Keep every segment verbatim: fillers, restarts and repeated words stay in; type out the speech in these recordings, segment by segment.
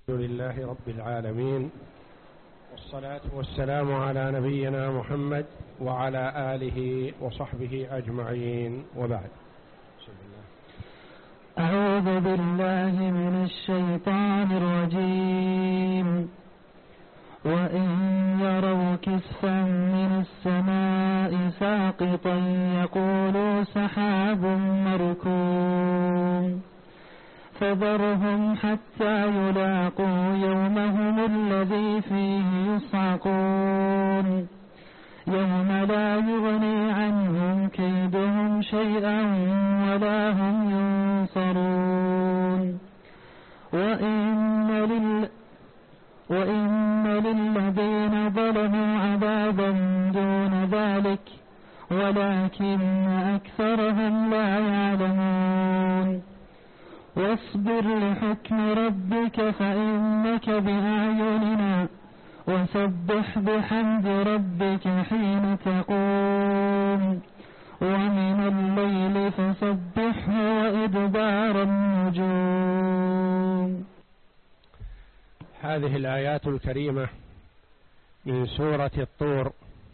الحمد لله رب العالمين، والصلاة والسلام على نبينا محمد وعلى آله وصحبه أجمعين، وبعد. أعوذ بالله من الشيطان الرجيم. وإن يروا كسفا من السماء ساقطا يقولوا سحاب مركوم فذرهم حتى يلاقوا يومهم الذي فيه يصعقون يوم لا يغني عنهم كيدهم شيئا ولا هم ينصرون. وإن, لل وإن للذين ظلموا عذابا دون ذلك ولكن أكثرهم لا يعلمون. واصبر لحكم ربك فإنك بأعيننا وسبح بحمد ربك حين تقوم ومن الليل فسبحه وإدبار النجوم. هذه الآيات الكريمة من سورة الطور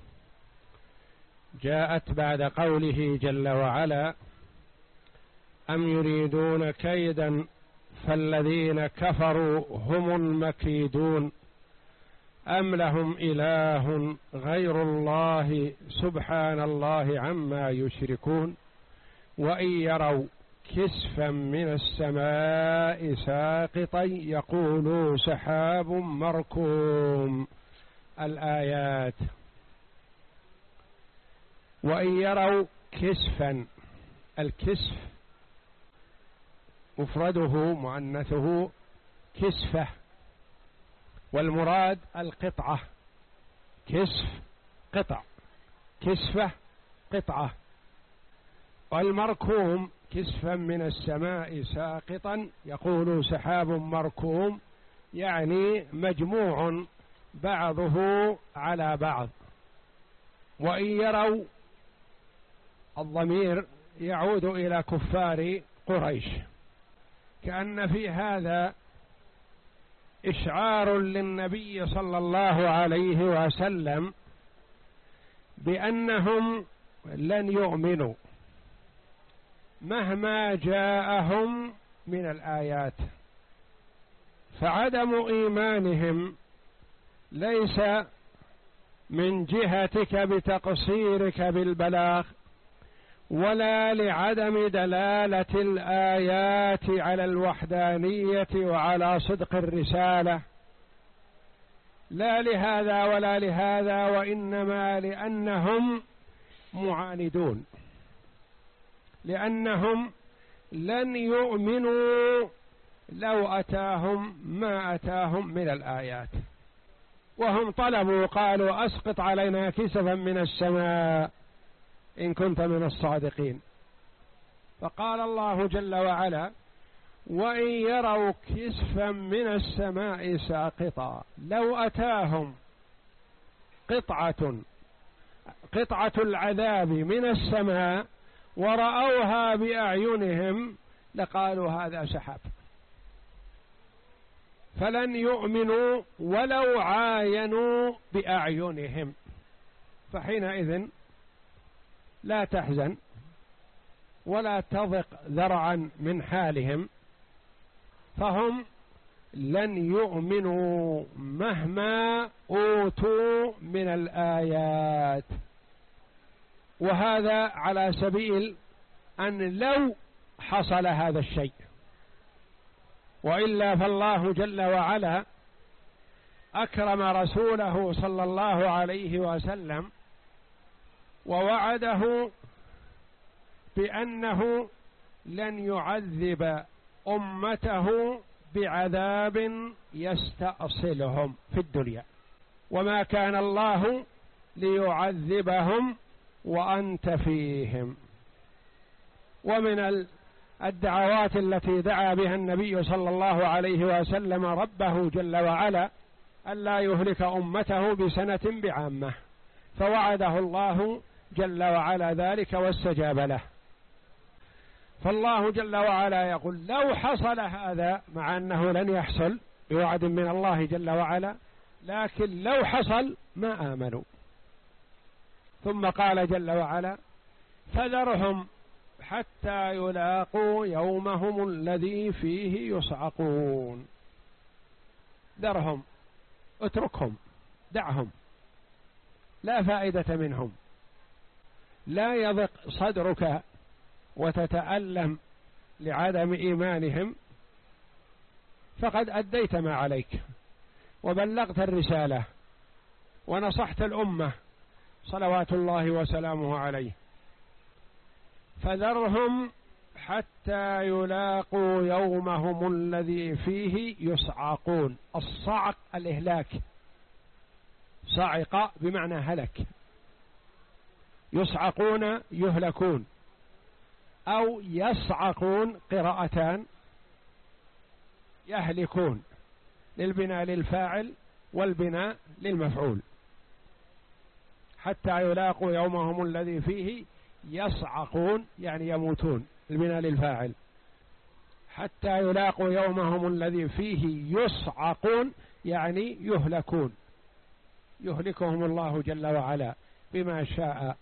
جاءت بعد قوله جل وعلا: أم يريدون كيدا فالذين كفروا هم المكيدون أم لهم إله غير الله سبحان الله عما يشركون. وإن يروا كسفا من السماء ساقطا يقولوا سحاب مركوم. الآيات. وإن يروا كسفا، الكسف مفرده مؤنثه كسفة، والمراد القطعة. كسف قطع، كسفة قطعة. والمركوم كسفا من السماء ساقطا يقول سحاب مركوم، يعني مجموع بعضه على بعض. وإن يروا، الضمير يعود إلى كفار قريش، كأن في هذا إشعار للنبي صلى الله عليه وسلم بأنهم لن يؤمنوا مهما جاءهم من الآيات، فعدم إيمانهم ليس من جهتك بتقصيرك بالبلاغ ولا لعدم دلالة الآيات على الوحدانية وعلى صدق الرسالة، لا لهذا ولا لهذا، وإنما لأنهم معاندون، لأنهم لن يؤمنوا لو أتاهم ما أتاهم من الآيات. وهم طلبوا، قالوا أسقط علينا كسفا من السماء إن كنت من الصادقين. فقال الله جل وعلا: وإن يروا كسفا من السماء ساقطا، لو أتاهم قطعة قطعة العذاب من السماء ورأوها بأعينهم لقالوا هذا سحاب، فلن يؤمنوا ولو عاينوا بأعينهم. فحينئذ لا تحزن ولا تضق ذرعا من حالهم، فهم لن يؤمنوا مهما أوتوا من الآيات. وهذا على سبيل أن لو حصل هذا الشيء، وإلا فالله جل وعلا أكرم رسوله صلى الله عليه وسلم ووعده بأنه لن يعذب أمته بعذاب يستأصلهم في الدنيا، وما كان الله ليعذبهم وأنت فيهم. ومن الدعوات التي دعا بها النبي صلى الله عليه وسلم ربه جل وعلا ألا يهلك أمته بسنة بعامة، فوعده الله جل وعلا ذلك واستجاب له. فالله جل وعلا يقول لو حصل هذا، مع أنه لن يحصل بوعد من الله جل وعلا، لكن لو حصل ما آمنوا. ثم قال جل وعلا: فذرهم حتى يلاقوا يومهم الذي فيه يصعقون. ذرهم، اتركهم، دعهم، لا فائدة منهم. لا يضق صدرك وتتألم لعدم إيمانهم، فقد أديت ما عليك وبلغت الرسالة ونصحت الأمة صلوات الله وسلامه عليه. فذرهم حتى يلاقوا يومهم الذي فيه يصعقون. الصعق الإهلاك، صعق بمعنى هلك، يصعقون يهلكون، أو يصعقون قراءتان، يهلكون للبناء للفاعل والبناء للمفعول. حتى يلاقوا يومهم الذي فيه يصعقون يعني يموتون، البناء للفاعل. حتى يلاقوا يومهم الذي فيه يصعقون يعني يهلكون، يهلكهم الله جل وعلا بما شاء.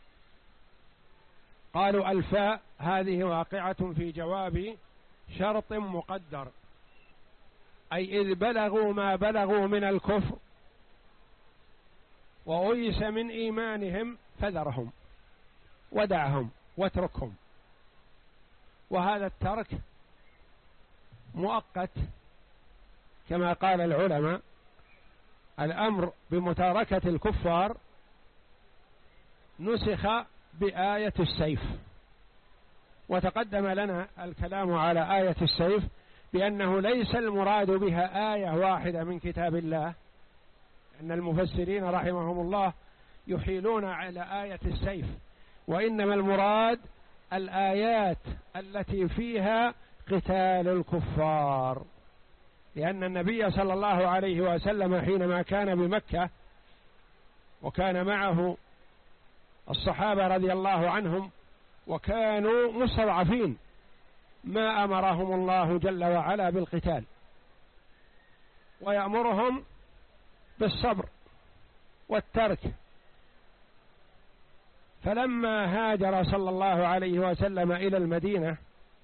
قالوا الفاء هذه واقعة في جواب شرط مقدر، أي إذ بلغوا ما بلغوا من الكفر وأيس من إيمانهم فذرهم ودعهم واتركهم. وهذا الترك مؤقت، كما قال العلماء: الأمر بمتاركة الكفار نسخ بآية السيف. وتقدم لنا الكلام على آية السيف بأنه ليس المراد بها آية واحدة من كتاب الله، أن المفسرين رحمهم الله يحيلون على آية السيف، وإنما المراد الآيات التي فيها قتال الكفار. لأن النبي صلى الله عليه وسلم حينما كان بمكة وكان معه الصحابة رضي الله عنهم وكانوا مستضعفين، ما أمرهم الله جل وعلا بالقتال، ويأمرهم بالصبر والترك. فلما هاجر صلى الله عليه وسلم إلى المدينة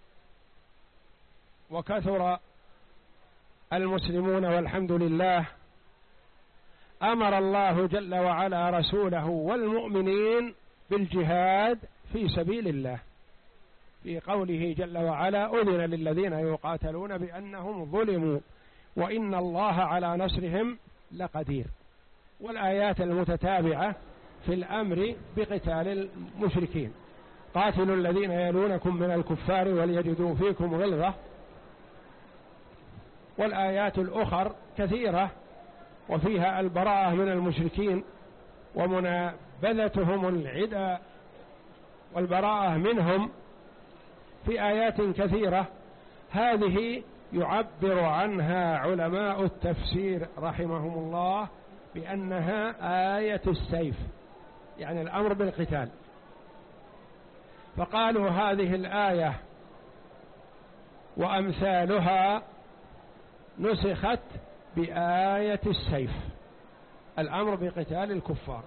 وكثر المسلمون والحمد لله، أمر الله جل وعلا رسوله والمؤمنين بالجهاد في سبيل الله، في قوله جل وعلا: أذن للذين يقاتلون بأنهم ظلموا وإن الله على نصرهم لقدير. والآيات المتتابعة في الأمر بقتال المشركين: قاتلوا الذين يلونكم من الكفار وليجدوا فيكم غلظة. والآيات الأخر كثيرة وفيها البراءة من المشركين ومنابذتهم العدى والبراءة منهم في آيات كثيرة. هذه يعبر عنها علماء التفسير رحمهم الله بأنها آية السيف، يعني الأمر بالقتال. فقالوا هذه الآية وأمثالها نسخت بآية السيف، الأمر بقتال الكفار.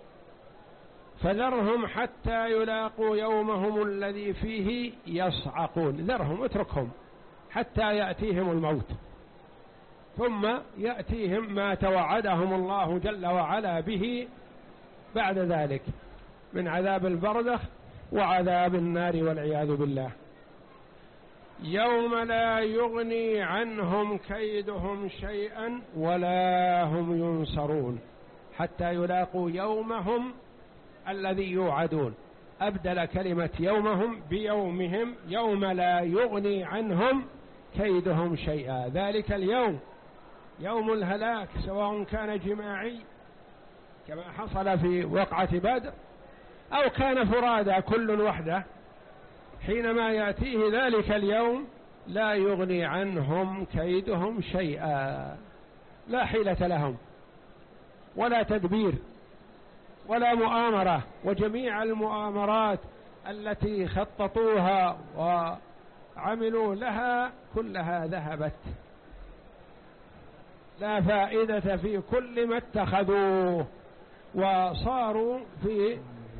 فذرهم حتى يلاقوا يومهم الذي فيه يصعقون. ذرهم، اتركهم حتى يأتيهم الموت، ثم يأتيهم ما توعدهم الله جل وعلا به بعد ذلك من عذاب البرزخ وعذاب النار والعياذ بالله. يوم لا يغني عنهم كيدهم شيئا ولا هم ينصرون. حتى يلاقوا يومهم الذي يوعدون، أبدل كلمة يومهم بيومهم. يوم لا يغني عنهم كيدهم شيئا، ذلك اليوم يوم الهلاك، سواء كان جماعي كما حصل في وقعة بدر أو كان فرادى كل وحده. حينما يأتيه ذلك اليوم لا يغني عنهم كيدهم شيئا، لا حيلة لهم ولا تدبير ولا مؤامرة، وجميع المؤامرات التي خططوها وعملوا لها كلها ذهبت. لا فائدة في كل ما اتخذوه، وصاروا في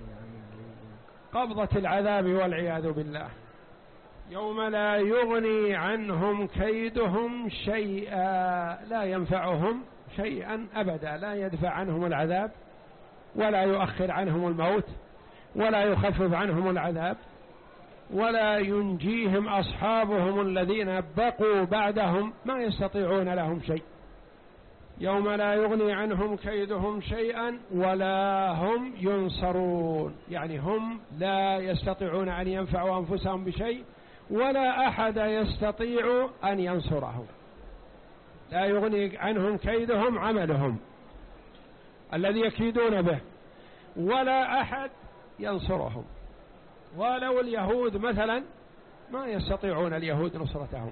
قبضة العذاب والعياذ بالله. يوم لا يغني عنهم كيدهم شيئا، لا ينفعهم شيئا أبدا، لا يدفع عنهم العذاب ولا يؤخر عنهم الموت ولا يخفف عنهم العذاب ولا ينجيهم أصحابهم الذين بقوا بعدهم، ما يستطيعون لهم شيء. يوم لا يغني عنهم كيدهم شيئا ولا هم ينصرون، يعني هم لا يستطيعون أن ينفعوا أنفسهم بشيء ولا أحد يستطيع أن ينصرهم. لا يغني عنهم كيدهم عملهم الذي يكيدون به، ولا أحد ينصرهم. ولو اليهود مثلا ما يستطيعون اليهود نصرتهم،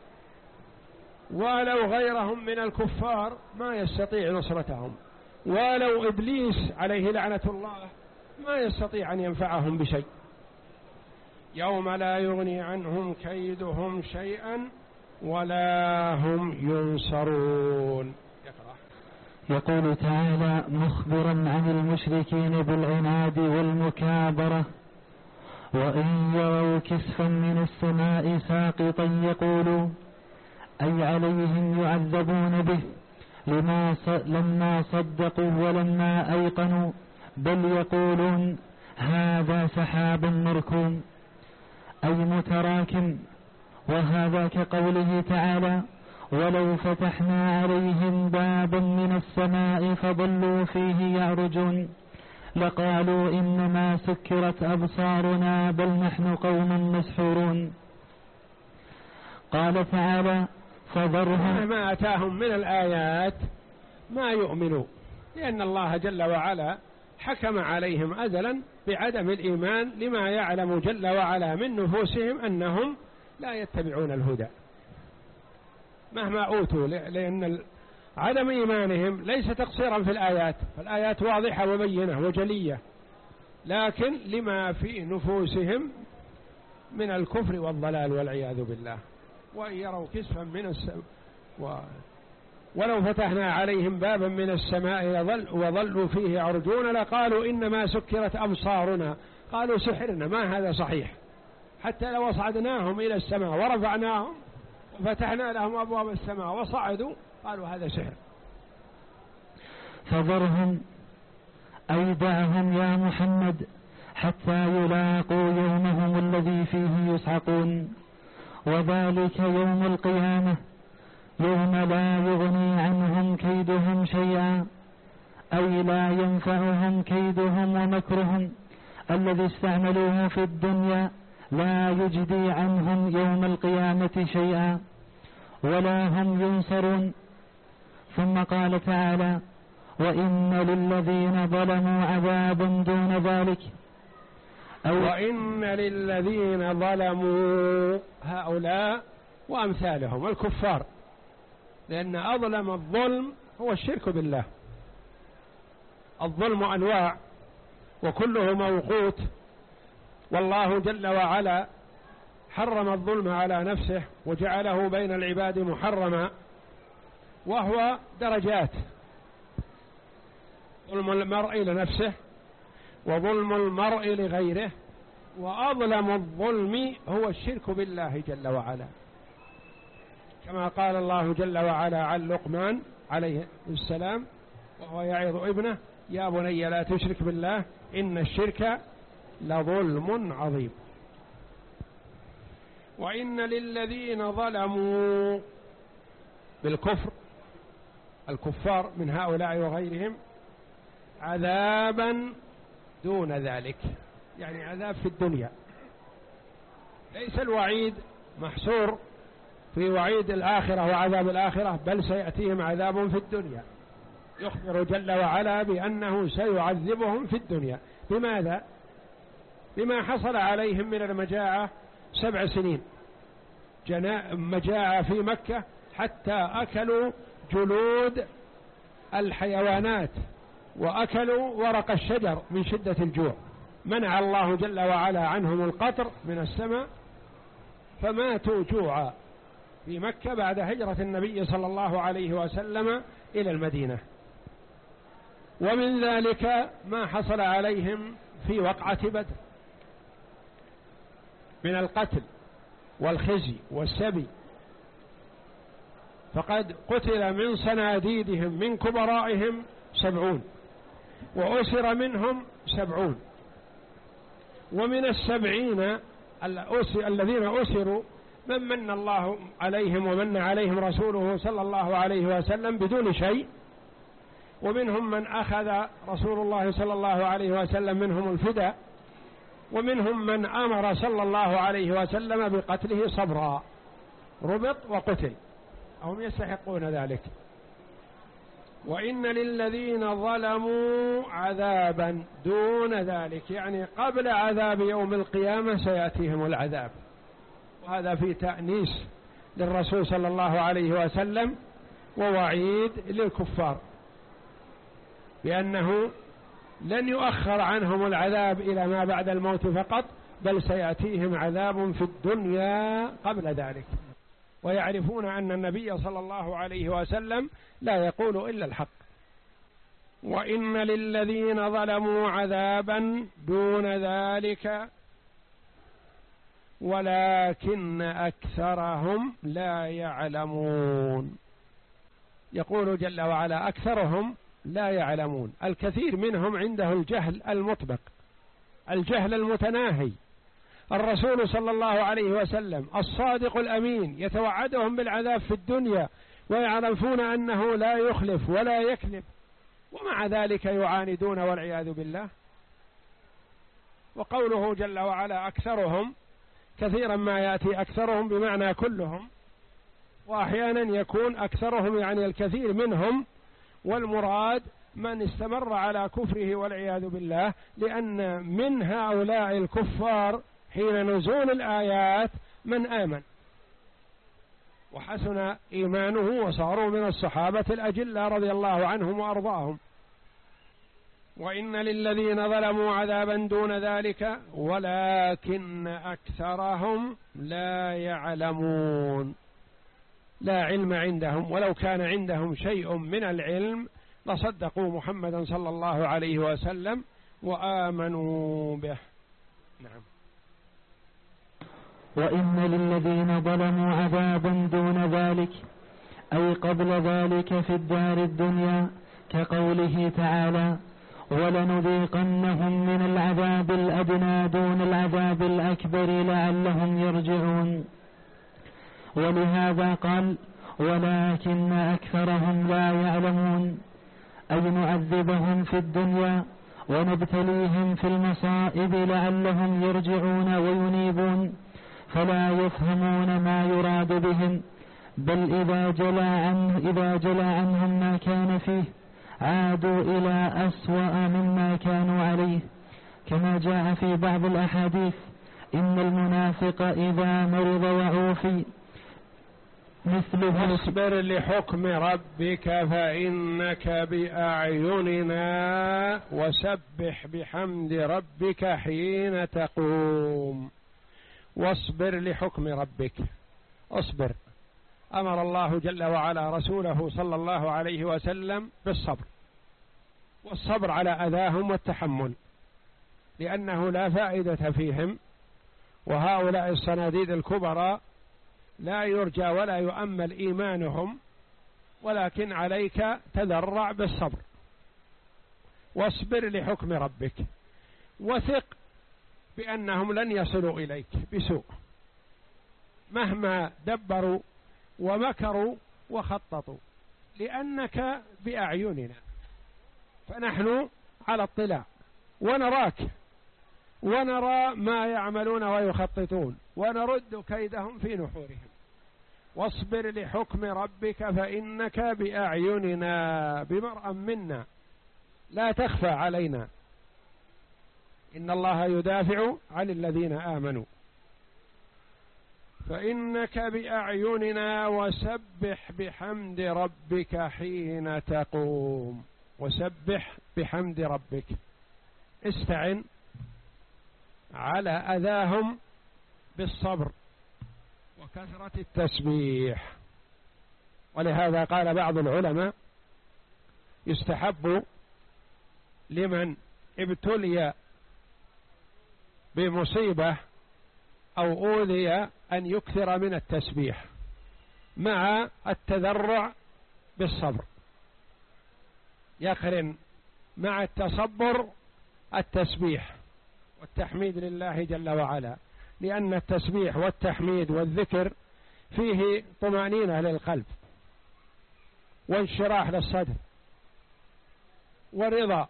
ولو غيرهم من الكفار ما يستطيع نصرتهم، ولو إبليس عليه لعنة الله ما يستطيع أن ينفعهم بشيء. يوم لا يغني عنهم كيدهم شيئا ولا هم ينصرون. يقول تعالى مخبرا عن المشركين بالعناد والمكابرة: وإن يروا كسفا من السماء ساقطا يقولوا أي عليهم يعذبون به لما لما صدقوا ولما أيقنوا بل يقولون هذا سحاب مركوم أي متراكم. وهذا كقوله تعالى: ولو فتحنا عليهم بابا من السماء فظلوا فيه يعرجون لقالوا إنما سكرت أبصارنا بل نحن قوم مسحورون. قال تعالى: فذرهم ما أتاهم من الآيات ما يؤمنوا، لأن الله جل وعلا حكم عليهم أزلا بعدم الإيمان لما يعلم جل وعلا من نفوسهم أنهم لا يتبعون الهدى مهما أوتوا، لأن عدم إيمانهم ليس تقصيرا في الآيات، فالآيات واضحة وبينة وجلية، لكن لما في نفوسهم من الكفر والضلال والعياذ بالله. وإن يروا كسفا من السماء و... ولو فتحنا عليهم بابا من السماء يظل وظلوا فيه يعرجون لقالوا إنما سكرت أبصارنا، قالوا سحرنا، ما هذا صحيح. حتى لو صعدناهم إلى السماء ورفعناهم وفتحنا لهم أبواب السماء وصعدوا قالوا هذا سحر. فذرهم أي دعهم يا محمد حتى يلاقوا يومهم الذي فيه يصعقون، وذلك يوم القيامة يوم لا يغني عنهم كيدهم شيئا، أي لا ينفعهم كيدهم ومكرهم الذي استعملوه في الدنيا، لا يجدي عنهم يوم القيامة شيئا ولا هم ينصرون. ثم قال تعالى: وإن للذين ظلموا عذابا دون ذلك، أو وإن للذين ظلموا هؤلاء وأمثالهم الكفار، لأن أظلم الظلم هو الشرك بالله. الظلم أنواع وكله موقوت، والله جل وعلا حرم الظلم على نفسه وجعله بين العباد محرما، وهو درجات: ظلم المرء لنفسه وظلم المرء لغيره، وأظلم الظلم هو الشرك بالله جل وعلا، كما قال الله جل وعلا عن لقمان عليه السلام وهو يعظ ابنه: يا بني لا تشرك بالله إن الشرك لظلم عظيم. وإن للذين ظلموا بالكفر الكفار من هؤلاء وغيرهم عذابا دون ذلك، يعني عذاب في الدنيا، ليس الوعيد محصور في وعيد الآخرة وعذاب الآخرة، بل سيأتيهم عذاب في الدنيا. يخبر جل وعلا بأنه سيعذبهم في الدنيا. بماذا؟ بما حصل عليهم من المجاعة سبع سنين، مجاعة في مكة حتى أكلوا جلود الحيوانات وأكلوا ورق الشجر من شدة الجوع، منع الله جل وعلا عنهم القطر من السماء فماتوا جوعا في مكة بعد هجرة النبي صلى الله عليه وسلم إلى المدينة. ومن ذلك ما حصل عليهم في وقعة بدر من القتل والخزي والسبي، فقد قتل من صناديدهم من كبرائهم سبعون، وأسر منهم سبعون، ومن السبعين الذين أسروا من من الله عليهم ومن عليهم رسوله صلى الله عليه وسلم بدون شيء، ومنهم من أخذ رسول الله صلى الله عليه وسلم منهم الفداء، ومنهم من أمر صلى الله عليه وسلم بقتله صبرا، ربط وقتل، هم يستحقون ذلك. وإن للذين ظلموا عذابا دون ذلك، يعني قبل عذاب يوم القيامة سيأتيهم العذاب، وهذا في تأنيس للرسول صلى الله عليه وسلم ووعيد للكفار بأنه لن يؤخر عنهم العذاب إلى ما بعد الموت فقط، بل سيأتيهم عذاب في الدنيا قبل ذلك، ويعرفون أن النبي صلى الله عليه وسلم لا يقول إلا الحق. وإن للذين ظلموا عذابا دون ذلك ولكن أكثرهم لا يعلمون. يقول جل وعلا أكثرهم لا يعلمون، الكثير منهم عنده الجهل المطبق، الجهل المتناهي. الرسول صلى الله عليه وسلم الصادق الأمين يتوعدهم بالعذاب في الدنيا ويعرفون أنه لا يخلف ولا يكذب، ومع ذلك يعاندون والعياذ بالله. وقوله جل وعلا أكثرهم، كثيرا ما يأتي أكثرهم بمعنى كلهم، وأحيانا يكون أكثرهم يعني الكثير منهم، والمراد من استمر على كفره والعياذ بالله، لأن من هؤلاء الكفار حين نزول الآيات من آمن وحسن إيمانه وصاروا من الصحابة الأجلة رضي الله عنهم وأرضاهم. وإن للذين ظلموا عذابا دون ذلك ولكن أكثرهم لا يعلمون، لا علم عندهم، ولو كان عندهم شيء من العلم لصدقوا محمدا صلى الله عليه وسلم وآمنوا به. نعم. وإن للذين ظلموا عذابا دون ذلك، أي قبل ذلك في الدار الدنيا، كقوله تعالى ولنذيقنهم من العذاب الأدنى دون العذاب الأكبر لعلهم يرجعون. ولهذا قال ولكن أكثرهم لا يعلمون، أي نعذبهم في الدنيا ونبتليهم في المصائب لعلهم يرجعون وينيبون، فلا يفهمون ما يراد بهم، بل إذا جلى عنه إذا جلى عنهم ما كان فيه عادوا إلى أسوأ مما كانوا عليه، كما جاء في بعض الأحاديث إن المنافق إذا مرض وعوفي مثله. اصبر لحكم ربك فإنك بأعيننا وسبح بحمد ربك حين تقوم. واصبر لحكم ربك، اصبر. أمر الله جل وعلا رسوله صلى الله عليه وسلم بالصبر، والصبر على أذاهم والتحمل، لأنه لا فائدة فيهم، وهؤلاء الصناديد الكبرى لا يرجى ولا يؤمل إيمانهم، ولكن عليك تذرع بالصبر. واصبر لحكم ربك، وثق بأنهم لن يصلوا إليك بسوء مهما دبروا ومكروا وخططوا، لأنك بأعيننا، فنحن على اطلاع ونراك ونرى ما يعملون ويخططون ونرد كيدهم في نحورهم. واصبر لحكم ربك فإنك بأعيننا، بمرأى منا لا تخفى علينا، إن الله يدافع عن الذين آمنوا. فإنك بأعيننا وسبح بحمد ربك حين تقوم. وسبح بحمد ربك، استعن على أذاهم بالصبر وكثرة التسبيح. ولهذا قال بعض العلماء يستحب لمن ابتلي بمصيبة أو أوذي أن يكثر من التسبيح مع التذرع بالصبر، يقرن مع التصبر التسبيح والتحميد لله جل وعلا، لأن التسبيح والتحميد والذكر فيه طمأنينة للقلب وانشراح للصدر ورضا،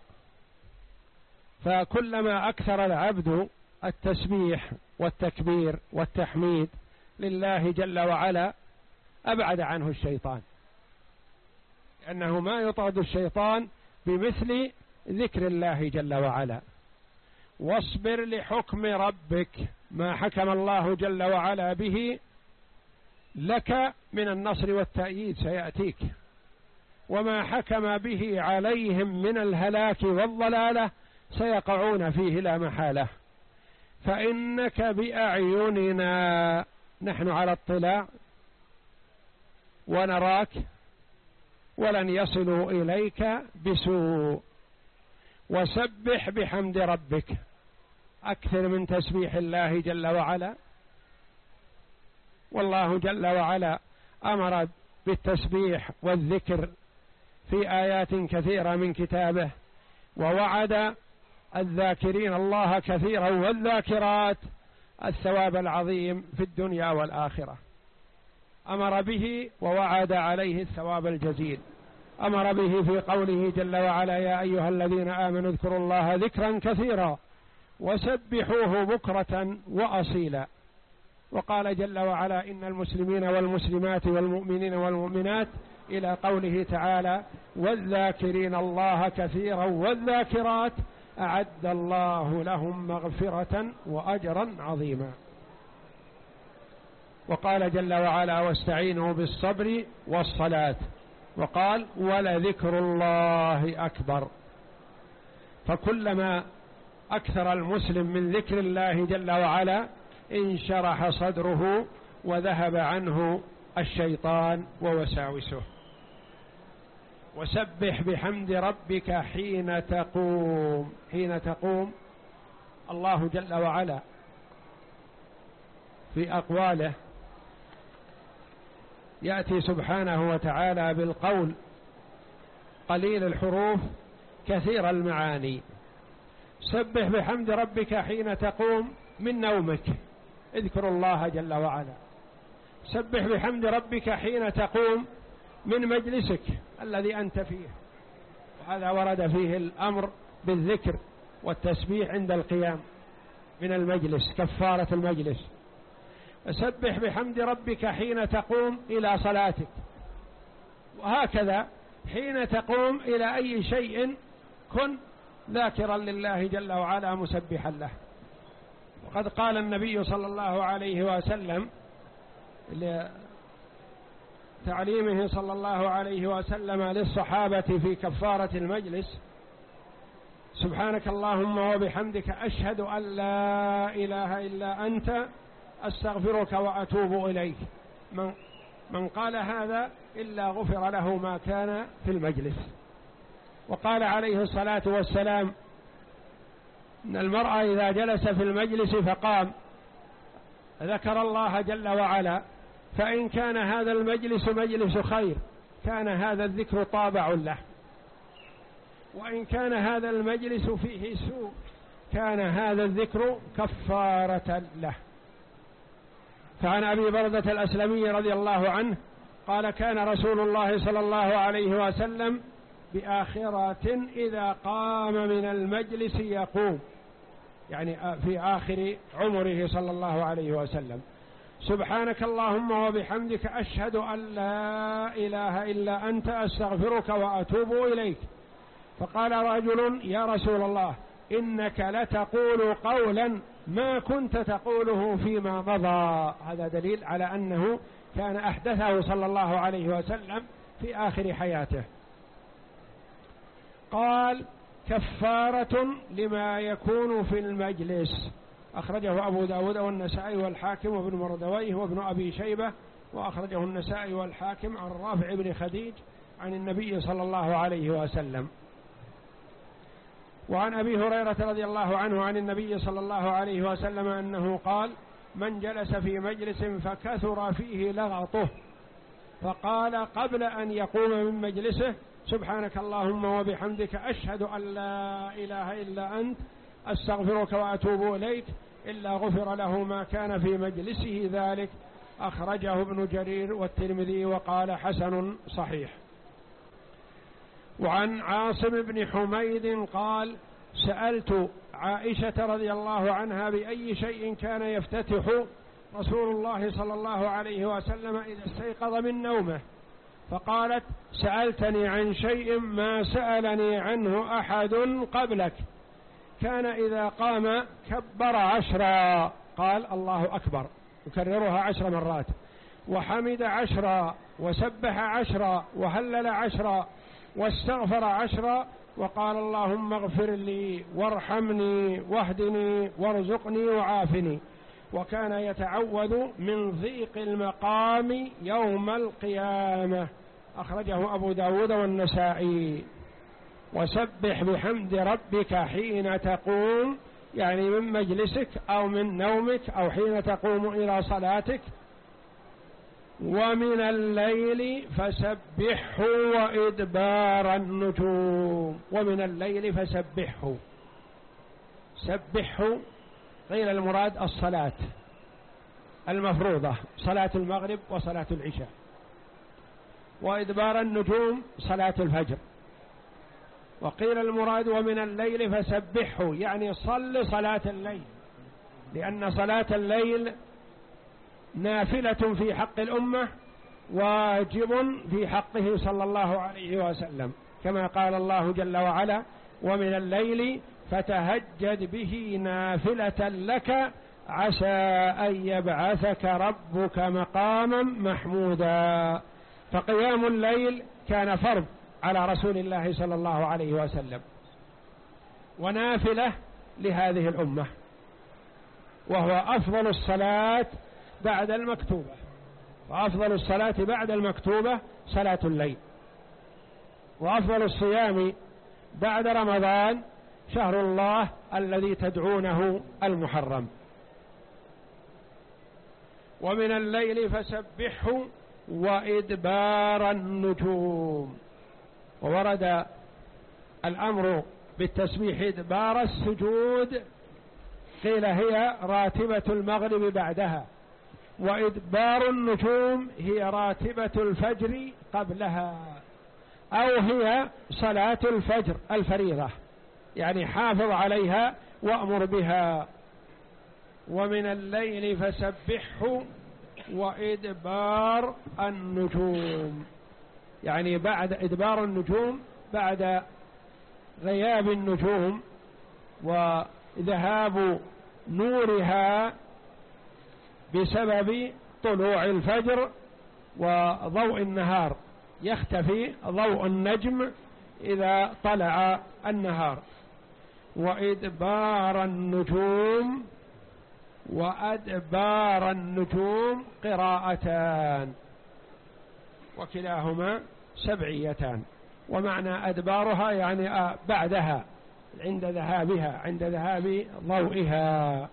فكلما أكثر العبد التسبيح والتكبير والتحميد لله جل وعلا أبعد عنه الشيطان، لأنه ما يطرد الشيطان بمثل ذكر الله جل وعلا. واصبر لحكم ربك، ما حكم الله جل وعلا به لك من النصر والتأييد سيأتيك، وما حكم به عليهم من الهلاك والضلالة سيقعون فيه لا محالة. فإنك بأعيننا، نحن على اطلاع ونراك ولن يصلوا إليك بسوء. وسبح بحمد ربك، أكثر من تسبيح الله جل وعلا. والله جل وعلا أمر بالتسبيح والذكر في آيات كثيرة من كتابه، ووعد الذاكرين الله كثيرا والذاكرات الثواب العظيم في الدنيا والآخرة. أمر به ووعد عليه الثواب الجزيل. أمر به في قوله جل وعلا: يا أيها الذين آمنوا اذكروا الله ذكرا كثيرا وسبحوه بكرة وأصيلا. وقال جل وعلا: إن المسلمين والمسلمات والمؤمنين والمؤمنات، إلى قوله تعالى: والذاكرين الله كثيرا والذاكرات أعد الله لهم مغفرة وأجرا عظيما. وقال جل وعلا: واستعينوا بالصبر والصلاة. وقال: ولذكر الله أكبر. فكلما أكثر المسلم من ذكر الله جل وعلا انشرح صدره وذهب عنه الشيطان ووساوسه. وسبح بحمد ربك حين تقوم. حين تقوم الله جل وعلا في أقواله يأتي سبحانه وتعالى بالقول قليل الحروف كثير المعاني. سبح بحمد ربك حين تقوم من نومك، اذكر الله جل وعلا. سبح بحمد ربك حين تقوم من مجلسك الذي أنت فيه، وهذا ورد فيه الأمر بالذكر والتسبيح عند القيام من المجلس، كفارة المجلس. سبح بحمد ربك حين تقوم إلى صلاتك، وهكذا حين تقوم إلى أي شيء كن ذاكرا لله جل وعلا مسبحا له. وقد قال النبي صلى الله عليه وسلم لتعليمه صلى الله عليه وسلم للصحابة في كفارة المجلس: سبحانك اللهم وبحمدك أشهد أن لا إله إلا أنت أستغفرك وأتوب إليك. من, من قال هذا إلا غفر له ما كان في المجلس. وقال عليه الصلاة والسلام إن المرء إذا جلس في المجلس فقام ذكر الله جل وعلا، فإن كان هذا المجلس مجلس خير كان هذا الذكر طابع له، وإن كان هذا المجلس فيه سوء كان هذا الذكر كفارة له. فعن أبي بردة الأسلمي رضي الله عنه قال: كان رسول الله صلى الله عليه وسلم بآخرة إذا قام من المجلس يقوم، يعني في آخر عمره صلى الله عليه وسلم: سبحانك اللهم وبحمدك أشهد أن لا إله إلا أنت أستغفرك وأتوب إليك. فقال رجل: يا رسول الله إنك لتقول قولا ما كنت تقوله فيما مضى. هذا دليل على أنه كان أحدثه صلى الله عليه وسلم في آخر حياته. قال: كفارة لما يكون في المجلس. أخرجه أبو داود والنسائي والحاكم وابن مردويه وابن أبي شيبة، وأخرجه النسائي والحاكم عن رافع بن خديج عن النبي صلى الله عليه وسلم. وعن أبي هريرة رضي الله عنه عن النبي صلى الله عليه وسلم أنه قال: من جلس في مجلس فكثر فيه لغطه فقال قبل أن يقوم من مجلسه: سبحانك اللهم وبحمدك أشهد أن لا إله إلا أنت أستغفرك وأتوب إليك، إلا غفر له ما كان في مجلسه ذلك. أخرجه ابن جرير والترمذي وقال حسن صحيح. وعن عاصم بن حميد قال: سألت عائشة رضي الله عنها بأي شيء كان يفتتح رسول الله صلى الله عليه وسلم إذا استيقظ من نومه، فقالت: سألتني عن شيء ما سألني عنه أحد قبلك، كان إذا قام كبر عشرا، قال الله أكبر يكررها عشر مرات، وحمد عشرا، وسبح عشرا، وهلل عشرا، واستغفر عشرا، وقال اللهم اغفر لي وارحمني واهدني وارزقني وعافني. وكان يتعوذ من ضيق المقام يوم القيامة. أخرجه أبو داود والنسائي. وسبح بحمد ربك حين تقوم، يعني من مجلسك أو من نومك أو حين تقوم إلى صلاتك. ومن الليل فسبحه وإدبار النجوم. ومن الليل فسبحه، سبحه غير المراد الصلاة المفروضة، صلاة المغرب وصلاة العشاء. وإدبار النجوم صلاة الفجر. وقيل المراد ومن الليل فسبحه، يعني صل صلاة الليل، لأن صلاة الليل نافلة في حق الأمة، واجب في حقه صلى الله عليه وسلم، كما قال الله جل وعلا: ومن الليل فتهجد به نافلة لك عسى أن يبعثك ربك مقاما محمودا. فقيام الليل كان فرض على رسول الله صلى الله عليه وسلم، ونافلة لهذه الأمة، وهو أفضل الصلاة بعد المكتوبة، وأفضل الصلاة بعد المكتوبة صلاة الليل. وأفضل الصيام بعد رمضان شهر الله الذي تدعونه المحرم. ومن الليل فسبحه وإدبار النجوم. وورد الأمر بالتسبيح إدبار السجود، قيل هي راتبة المغرب بعدها، وإدبار النجوم هي راتبة الفجر قبلها، أو هي صلاة الفجر الفريضة، يعني حافظ عليها وأمر بها. ومن الليل فسبحه وإدبار النجوم، يعني بعد إدبار النجوم بعد غياب النجوم وذهاب نورها بسبب طلوع الفجر وضوء النهار، يختفي ضوء النجم إذا طلع النهار. وإدبار النجوم، وأدبار النجوم قراءتان، وكلاهما سبعيتان. ومعنى أدبارها يعني بعدها، عند ذهابها، عند ذهاب ضوئها.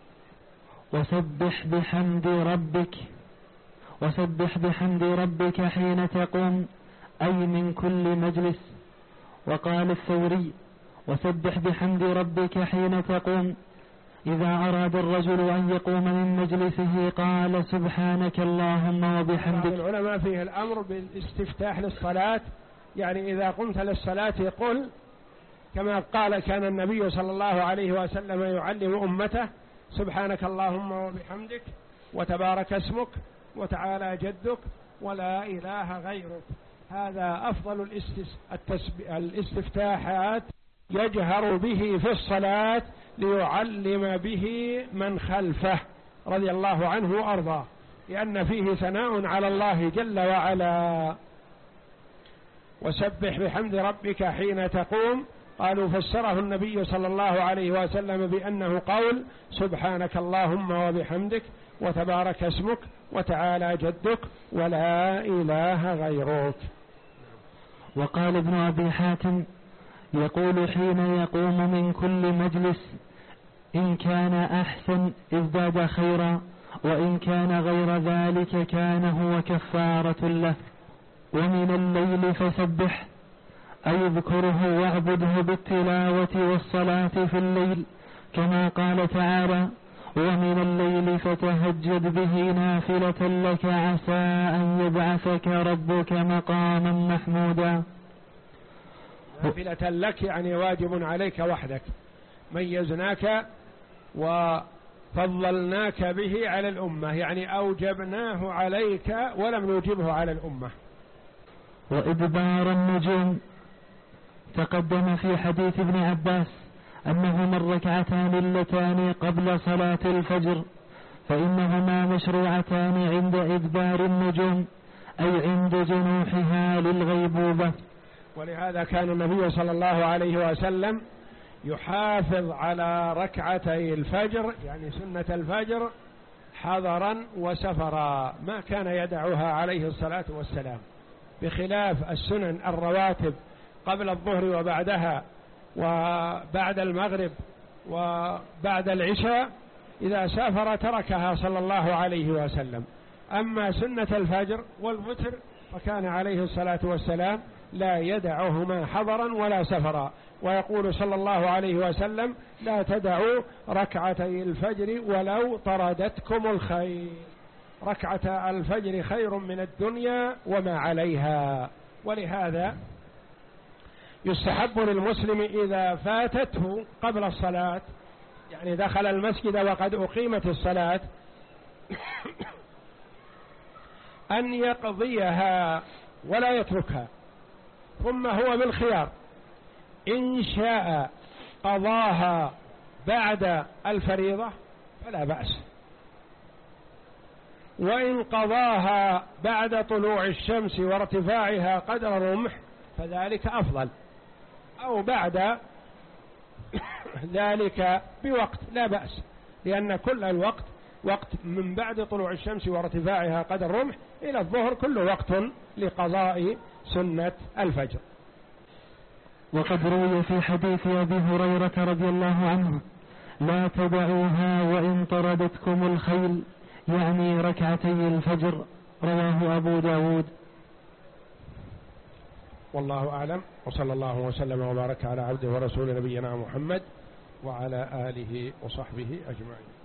وسبح بحمد ربك وسبح بحمد ربك حين تقوم، أي من كل مجلس. وقال الثوري: وسبح بحمد ربك حين تقوم، إذا أراد الرجل أن يقوم من مجلسه قال سبحانك اللهم وبحمدك. العلماء فيه الأمر بالاستفتاح للصلاة، يعني إذا قمت للصلاة قل كما قال كان النبي صلى الله عليه وسلم يعلم أمته: سبحانك اللهم وبحمدك وتبارك اسمك وتعالى جدك ولا إله غيرك. هذا أفضل الاستفتاحات يجهر به في الصلاة ليعلم به من خلفه رضي الله عنه وأرضاه، لأن فيه ثناء على الله جل وعلا. وسبح بحمد ربك حين تقوم، قالوا فسره النبي صلى الله عليه وسلم بأنه قول سبحانك اللهم وبحمدك وتبارك اسمك وتعالى جدك ولا إله غيرك. وقال ابن أبي حاتم يقول حين يقوم من كل مجلس إن كان أحسن ازداد خيرا وإن كان غير ذلك كان هو كفارة له. ومن الليل فسبح أي اذكره واعبده بالتلاوة والصلاة في الليل كما قال تعالى ومن الليل فتهجد به نافلة لك عسى أن يبعثك ربك مقاما محمودا. نافلة لك يعني واجب عليك وحدك، ميزناك وفضلناك به على الأمة، يعني أوجبناه عليك ولم نوجبه على الأمة. وإدبار النجوم تقدم في حديث ابن عباس أنهما الركعتان اللتان قبل صلاة الفجر فإنهما مشروعتان عند إدبار النجوم أي عند جنوحها للغيبوبة. ولهذا كان النبي صلى الله عليه وسلم يحافظ على ركعتي الفجر يعني سنة الفجر حضرا وسفرا، ما كان يدعها عليه الصلاة والسلام، بخلاف السنن الرواتب قبل الظهر وبعدها وبعد المغرب وبعد العشاء إذا سافر تركها صلى الله عليه وسلم. أما سنة الفجر والوتر فكان عليه الصلاة والسلام لا يدعهما حضرا ولا سفرا، ويقول صلى الله عليه وسلم لا تدعوا ركعتي الفجر ولو طردتكم الخير، ركعة الفجر خير من الدنيا وما عليها. ولهذا يستحب للمسلم إذا فاتته قبل الصلاة يعني دخل المسجد وقد أقيمت الصلاة أن يقضيها ولا يتركها، ثم هو بالخيار إن شاء قضاها بعد الفريضة فلا بأس، وإن قضاها بعد طلوع الشمس وارتفاعها قدر الرمح فذلك أفضل، أو بعد ذلك بوقت لا بأس، لأن كل الوقت وقت من بعد طلوع الشمس وارتفاعها قدر الرمح إلى الظهر كل وقت لقضاء سنة الفجر. وقد روي في حديث أبي هريرة رضي الله عنه لا تدعوها وإن طردتكم الخيل يعني ركعتي الفجر، رواه أبو داود. والله أعلم، وصلى الله وسلم وبارك على عبده ورسول نبينا محمد وعلى آله وصحبه أجمعين.